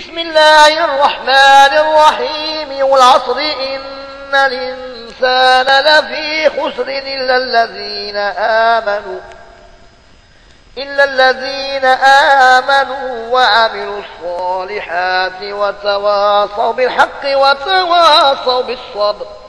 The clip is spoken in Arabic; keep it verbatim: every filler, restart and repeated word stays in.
بسم الله الرحمن الرحيم والعصر إن الإنسان لفي خسر إلا الذين آمنوا إلا الذين آمنوا وعملوا الصالحات وتواصوا بالحق وتواصوا بالصبر